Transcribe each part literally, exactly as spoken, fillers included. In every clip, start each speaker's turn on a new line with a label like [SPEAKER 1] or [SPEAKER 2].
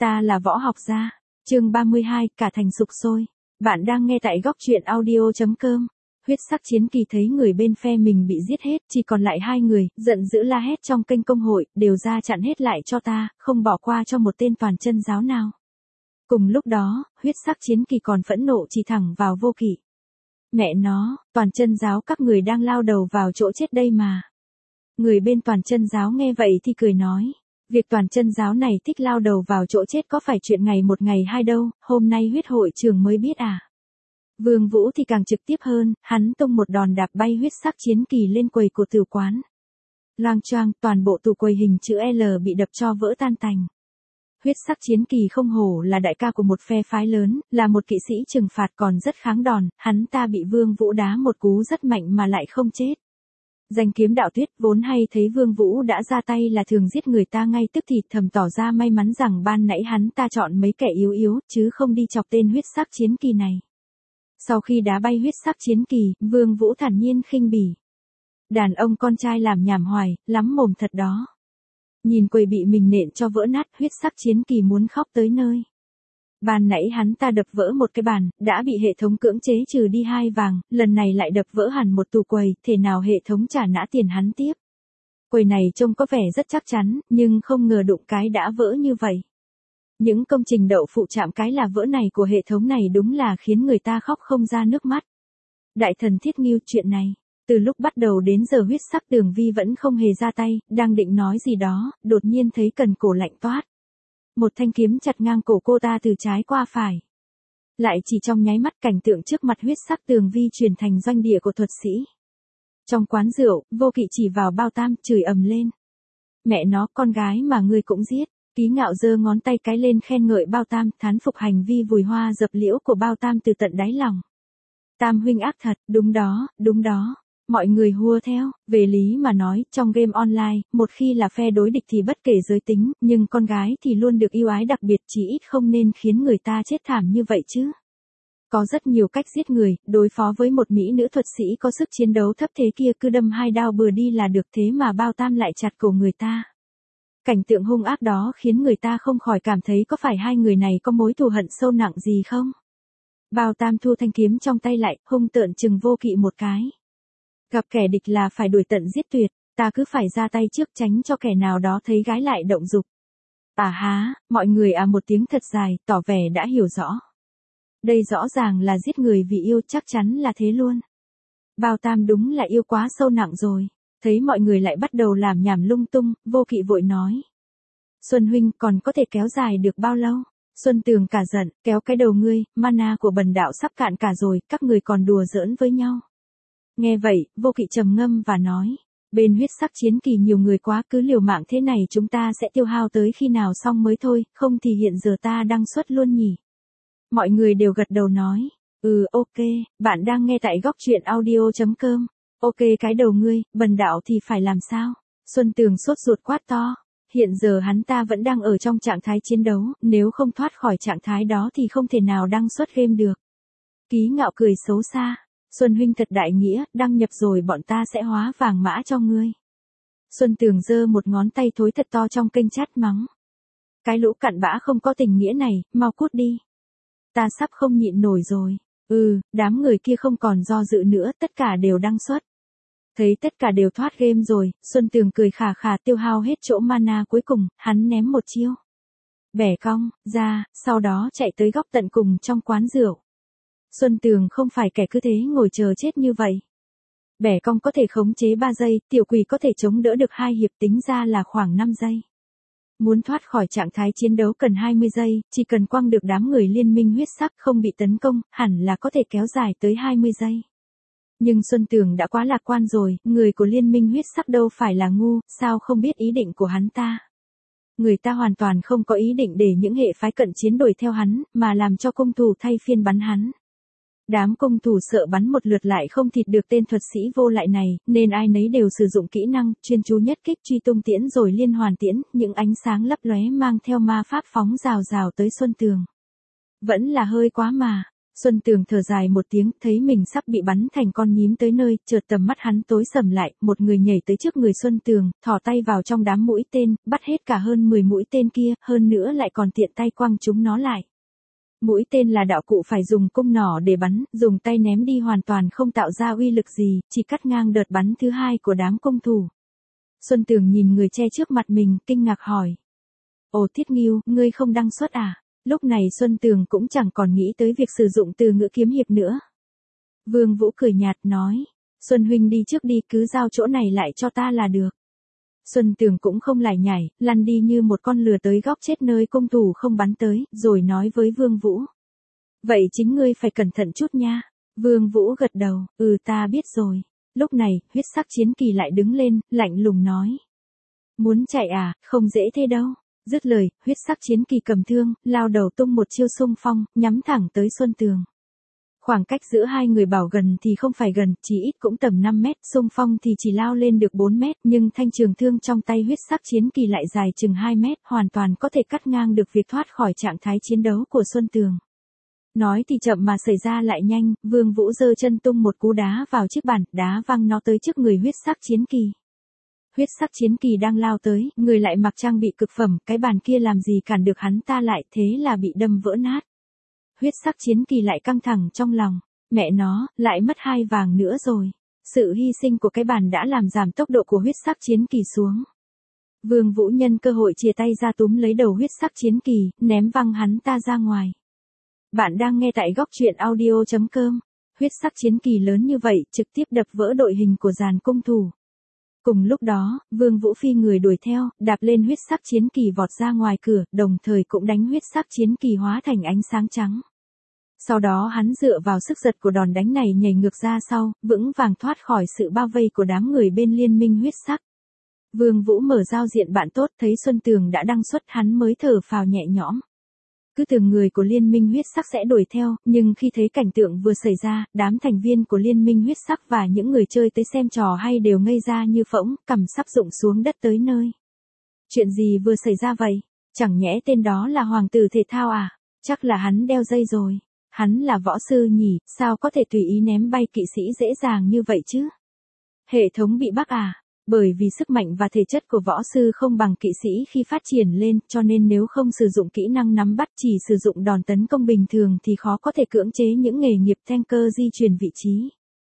[SPEAKER 1] Ta là Võ Học Gia. Chương ba mươi hai, cả thành sục sôi. Bạn đang nghe tại góc truyện audio chấm com. Huyết sắc chiến kỳ thấy người bên phe mình bị giết hết, chỉ còn lại hai người, giận dữ la hét trong kênh công hội, đều ra chặn hết lại cho ta, không bỏ qua cho một tên toàn chân giáo nào. Cùng lúc đó, huyết sắc chiến kỳ còn phẫn nộ chỉ thẳng vào Vô Kỵ. Mẹ nó, toàn chân giáo các người đang lao đầu vào chỗ chết đây mà. Người bên toàn chân giáo nghe vậy thì cười nói. Việc toàn chân giáo này thích lao đầu vào chỗ chết có phải chuyện ngày một ngày hai đâu, hôm nay huyết hội trường mới biết à. Vương Vũ thì càng trực tiếp hơn, hắn tung một đòn đạp bay huyết sắc chiến kỳ lên quầy của tử quán. Loang choang, toàn bộ tủ quầy hình chữ L bị đập cho vỡ tan tành. Huyết sắc chiến kỳ không hổ là đại ca của một phe phái lớn, là một kỵ sĩ trừng phạt còn rất kháng đòn, hắn ta bị Vương Vũ đá một cú rất mạnh mà lại không chết. Danh kiếm đạo tuyết vốn hay thấy Vương Vũ đã ra tay là thường giết người ta ngay tức thì thầm tỏ ra may mắn rằng ban nãy hắn ta chọn mấy kẻ yếu yếu chứ không đi chọc tên huyết sắc chiến kỳ này. Sau khi đá bay huyết sắc chiến kỳ, Vương Vũ thản nhiên khinh bỉ. Đàn ông con trai làm nhảm hoài, lắm mồm thật đó. Nhìn quầy bị mình nện cho vỡ nát, huyết sắc chiến kỳ muốn khóc tới nơi. Ban nãy hắn ta đập vỡ một cái bàn, đã bị hệ thống cưỡng chế trừ đi hai vàng, lần này lại đập vỡ hẳn một tủ quầy, thể nào hệ thống trả nã tiền hắn tiếp. Quầy này trông có vẻ rất chắc chắn, nhưng không ngờ đụng cái đã vỡ như vậy. Những công trình đậu phụ chạm cái là vỡ này của hệ thống này đúng là khiến người ta khóc không ra nước mắt. Đại thần thiết nghiêu chuyện này, từ lúc bắt đầu đến giờ huyết sắc Tường Vi vẫn không hề ra tay, đang định nói gì đó, đột nhiên thấy cần cổ lạnh toát. Một thanh kiếm chặt ngang cổ cô ta từ trái qua phải. Lại chỉ trong nháy mắt cảnh tượng trước mặt huyết sắc Tường Vi chuyển thành doanh địa của thuật sĩ. Trong quán rượu, Vô Kỵ chỉ vào Bao Tam, chửi ầm lên. Mẹ nó, con gái mà ngươi cũng giết. Ký Ngạo giơ ngón tay cái lên khen ngợi Bao Tam, thán phục hành vi vùi hoa dập liễu của Bao Tam từ tận đáy lòng. Tam huynh ác thật, đúng đó, đúng đó. Mọi người hùa theo, về lý mà nói, trong game online, một khi là phe đối địch thì bất kể giới tính, nhưng con gái thì luôn được yêu ái đặc biệt, chỉ ít không nên khiến người ta chết thảm như vậy chứ. Có rất nhiều cách giết người, đối phó với một mỹ nữ thuật sĩ có sức chiến đấu thấp thế kia cứ đâm hai đao bừa đi là được, thế mà Bao Tam lại chặt cổ người ta. Cảnh tượng hung ác đó khiến người ta không khỏi cảm thấy có phải hai người này có mối thù hận sâu nặng gì không? Bao Tam thu thanh kiếm trong tay lại, hung tợn chừng Vô Kỵ một cái. Gặp kẻ địch là phải đuổi tận giết tuyệt, ta cứ phải ra tay trước tránh cho kẻ nào đó thấy gái lại động dục. À há, mọi người à một tiếng thật dài, tỏ vẻ đã hiểu rõ. Đây rõ ràng là giết người vì yêu, chắc chắn là thế luôn. Bao Tam đúng là yêu quá sâu nặng rồi. Thấy mọi người lại bắt đầu làm nhảm lung tung, Vô Kỵ vội nói. Xuân huynh còn có thể kéo dài được bao lâu? Xuân Tường cả giận, kéo cái đầu ngươi, mana của bần đạo sắp cạn cả rồi, các người còn đùa giỡn với nhau. Nghe vậy, Vô Kỵ trầm ngâm và nói. Bên huyết sắc chiến kỳ nhiều người quá, cứ liều mạng thế này chúng ta sẽ tiêu hao tới khi nào xong mới thôi, không thì hiện giờ ta đang xuất luôn nhỉ. Mọi người đều gật đầu nói. Ừ ok, bạn đang nghe tại góc truyện audio chấm com. Ok cái đầu ngươi, bần đạo thì phải làm sao? Xuân Tường sốt ruột quát to. Hiện giờ hắn ta vẫn đang ở trong trạng thái chiến đấu, nếu không thoát khỏi trạng thái đó thì không thể nào đăng xuất game được. Ký Ngạo cười xấu xa. Xuân huynh thật đại nghĩa, đăng nhập rồi bọn ta sẽ hóa vàng mã cho ngươi. Xuân Tường giơ một ngón tay thối thật to trong kênh chat mắng. Cái lũ cặn bã không có tình nghĩa này, mau cút đi. Ta sắp không nhịn nổi rồi. Ừ, đám người kia không còn do dự nữa, tất cả đều đăng xuất. Thấy tất cả đều thoát game rồi, Xuân Tường cười khà khà tiêu hao hết chỗ mana cuối cùng, hắn ném một chiêu. Bẻ cong, ra, sau đó chạy tới góc tận cùng trong quán rượu. Xuân Tường không phải kẻ cứ thế ngồi chờ chết như vậy. Bẻ cong có thể khống chế ba giây, tiểu quỷ có thể chống đỡ được hai hiệp, tính ra là khoảng năm giây. Muốn thoát khỏi trạng thái chiến đấu cần hai mươi giây, chỉ cần quăng được đám người liên minh huyết sắc không bị tấn công, hẳn là có thể kéo dài tới hai mươi giây. Nhưng Xuân Tường đã quá lạc quan rồi, người của liên minh huyết sắc đâu phải là ngu, sao không biết ý định của hắn ta. Người ta hoàn toàn không có ý định để những hệ phái cận chiến đuổi theo hắn, mà làm cho công thủ thay phiên bắn hắn. Đám công thủ sợ bắn một lượt lại không thịt được tên thuật sĩ vô lại này, nên ai nấy đều sử dụng kỹ năng, chuyên chú nhất kích truy tung tiễn rồi liên hoàn tiễn, những ánh sáng lấp lóe mang theo ma pháp phóng rào rào tới Xuân Tường. Vẫn là hơi quá mà. Xuân Tường thở dài một tiếng, thấy mình sắp bị bắn thành con nhím tới nơi, chợt tầm mắt hắn tối sầm lại, một người nhảy tới trước người Xuân Tường, thò tay vào trong đám mũi tên, bắt hết cả hơn mười mũi tên kia, hơn nữa lại còn tiện tay quăng chúng nó lại. Mũi tên là đạo cụ phải dùng cung nỏ để bắn, dùng tay ném đi hoàn toàn không tạo ra uy lực gì, chỉ cắt ngang đợt bắn thứ hai của đám cung thủ. Xuân Tường nhìn người che trước mặt mình, kinh ngạc hỏi. Ồ Thiết Ngưu, ngươi không đăng xuất à? Lúc này Xuân Tường cũng chẳng còn nghĩ tới việc sử dụng từ ngữ kiếm hiệp nữa. Vương Vũ cười nhạt nói, Xuân huynh đi trước đi, cứ giao chỗ này lại cho ta là được. Xuân Tường cũng không lải nhải, lăn đi như một con lừa tới góc chết nơi cung thủ không bắn tới, rồi nói với Vương Vũ. Vậy chính ngươi phải cẩn thận chút nha. Vương Vũ gật đầu, ừ ta biết rồi. Lúc này, huyết sắc chiến kỳ lại đứng lên, lạnh lùng nói. Muốn chạy à, không dễ thế đâu. Dứt lời, huyết sắc chiến kỳ cầm thương, lao đầu tung một chiêu xung phong, nhắm thẳng tới Xuân Tường. Khoảng cách giữa hai người bảo gần thì không phải gần, chỉ ít cũng tầm năm mét, xung phong thì chỉ lao lên được bốn mét, nhưng thanh trường thương trong tay huyết sắc chiến kỳ lại dài chừng hai mét, hoàn toàn có thể cắt ngang được việc thoát khỏi trạng thái chiến đấu của Xuân Tường. Nói thì chậm mà xảy ra lại nhanh, Vương Vũ giơ chân tung một cú đá vào chiếc bàn, đá văng nó tới trước người huyết sắc chiến kỳ. Huyết sắc chiến kỳ đang lao tới, người lại mặc trang bị cực phẩm, cái bàn kia làm gì cản được hắn ta lại, thế là bị đâm vỡ nát. Huyết sắc chiến kỳ lại căng thẳng trong lòng, mẹ nó, lại mất hai vàng nữa rồi. Sự hy sinh của cái bàn đã làm giảm tốc độ của huyết sắc chiến kỳ xuống. Vương Vũ nhân cơ hội chìa tay ra túm lấy đầu huyết sắc chiến kỳ, ném văng hắn ta ra ngoài. Bạn đang nghe tại góc truyện audio chấm com. Huyết sắc chiến kỳ lớn như vậy, trực tiếp đập vỡ đội hình của dàn cung thủ. Cùng lúc đó, Vương Vũ phi người đuổi theo, đạp lên huyết sắc chiến kỳ vọt ra ngoài cửa, đồng thời cũng đánh huyết sắc chiến kỳ hóa thành ánh sáng trắng. Sau đó hắn dựa vào sức giật của đòn đánh này nhảy ngược ra sau, vững vàng thoát khỏi sự bao vây của đám người bên liên minh huyết sắc. Vương Vũ mở giao diện bạn tốt, thấy Xuân Tường đã đăng xuất, hắn mới thở phào nhẹ nhõm. Cứ tưởng người của liên minh huyết sắc sẽ đuổi theo, nhưng khi thấy cảnh tượng vừa xảy ra, đám thành viên của liên minh huyết sắc và những người chơi tới xem trò hay đều ngây ra như phỗng, cằm sắp rụng xuống đất tới nơi. Chuyện gì vừa xảy ra vậy? Chẳng nhẽ tên đó là hoàng tử thể thao à? Chắc là hắn đeo dây rồi. Hắn là võ sư nhỉ, sao có thể tùy ý ném bay kỵ sĩ dễ dàng như vậy chứ? Hệ thống bị bug à? Bởi vì sức mạnh và thể chất của võ sư không bằng kỵ sĩ khi phát triển lên, cho nên nếu không sử dụng kỹ năng nắm bắt, chỉ sử dụng đòn tấn công bình thường thì khó có thể cưỡng chế những nghề nghiệp tanker di chuyển vị trí.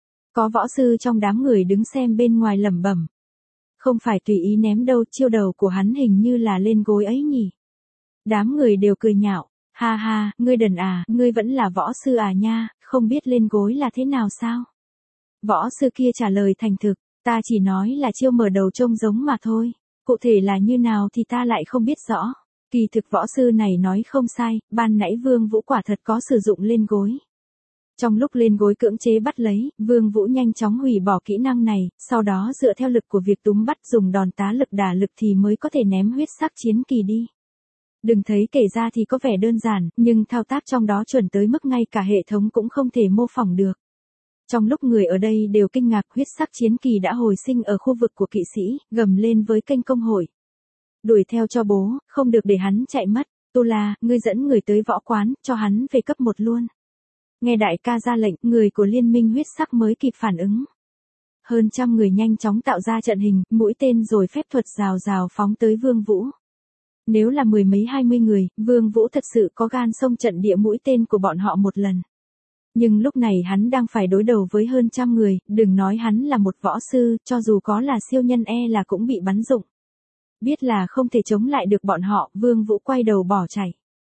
[SPEAKER 1] Có võ sư trong đám người đứng xem bên ngoài lẩm bẩm. Không phải tùy ý ném đâu, chiêu đầu của hắn hình như là lên gối ấy nhỉ. Đám người đều cười nhạo. Ha ha, ngươi đần à, ngươi vẫn là võ sư à nha, không biết lên gối là thế nào sao? Võ sư kia trả lời thành thực. Ta chỉ nói là chiêu mở đầu trông giống mà thôi. Cụ thể là như nào thì ta lại không biết rõ. Kỳ thực võ sư này nói không sai, ban nãy Vương Vũ quả thật có sử dụng lên gối. Trong lúc lên gối cưỡng chế bắt lấy, Vương Vũ nhanh chóng hủy bỏ kỹ năng này, sau đó dựa theo lực của việc túm bắt dùng đòn tá lực đả lực thì mới có thể ném huyết sắc chiến kỳ đi. Đừng thấy kể ra thì có vẻ đơn giản, nhưng thao tác trong đó chuẩn tới mức ngay cả hệ thống cũng không thể mô phỏng được. Trong lúc người ở đây đều kinh ngạc, huyết sắc chiến kỳ đã hồi sinh ở khu vực của kỵ sĩ, gầm lên với kênh công hội. Đuổi theo cho bố, không được để hắn chạy mất. Tu La, ngươi dẫn người tới võ quán, cho hắn về cấp một luôn. Nghe đại ca ra lệnh, người của liên minh huyết sắc mới kịp phản ứng. Hơn trăm người nhanh chóng tạo ra trận hình, mũi tên rồi phép thuật rào rào phóng tới Vương Vũ. Nếu là mười mấy hai mươi người, Vương Vũ thật sự có gan xông trận địa mũi tên của bọn họ một lần. Nhưng lúc này hắn đang phải đối đầu với hơn trăm người, đừng nói hắn là một võ sư, cho dù có là siêu nhân e là cũng bị bắn rụng. Biết là không thể chống lại được bọn họ, Vương Vũ quay đầu bỏ chạy.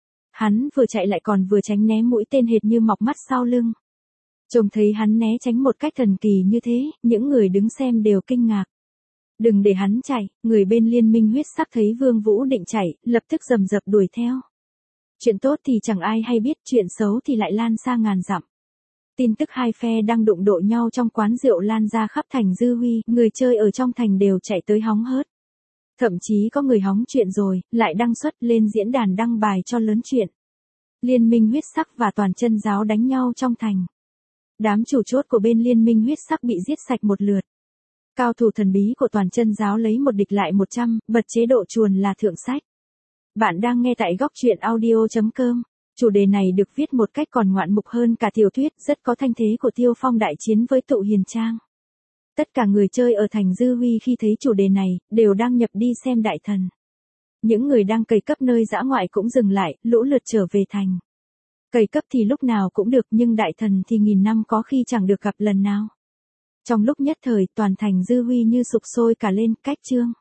[SPEAKER 1] Hắn vừa chạy lại còn vừa tránh né mũi tên hệt như mọc mắt sau lưng. Trông thấy hắn né tránh một cách thần kỳ như thế, những người đứng xem đều kinh ngạc. Đừng để hắn chạy, người bên liên minh huyết sắc thấy Vương Vũ định chạy, lập tức rầm rập đuổi theo. Chuyện tốt thì chẳng ai hay biết, chuyện xấu thì lại lan xa ngàn dặm. Tin tức hai phe đang đụng độ nhau trong quán rượu lan ra khắp thành Dư Huy, người chơi ở trong thành đều chạy tới hóng hớt. Thậm chí có người hóng chuyện rồi, lại đăng xuất lên diễn đàn đăng bài cho lớn chuyện. Liên minh huyết sắc và toàn chân giáo đánh nhau trong thành. Đám chủ chốt của bên liên minh huyết sắc bị giết sạch một lượt. Cao thủ thần bí của toàn chân giáo lấy một địch lại một trăm, bật chế độ chuồn là thượng sách. Bạn đang nghe tại góc truyện audio chấm com. Chủ đề này được viết một cách còn ngoạn mục hơn cả tiểu thuyết, rất có thanh thế của Tiêu Phong đại chiến với Tụ Hiền Trang. Tất cả người chơi ở thành Dư Huy khi thấy chủ đề này, đều đang nhập đi xem đại thần. Những người đang cày cấp nơi dã ngoại cũng dừng lại, lũ lượt trở về thành. Cày cấp thì lúc nào cũng được nhưng đại thần thì nghìn năm có khi chẳng được gặp lần nào. Trong lúc nhất thời toàn thành Dư Huy như sục sôi cả lên, cách chương.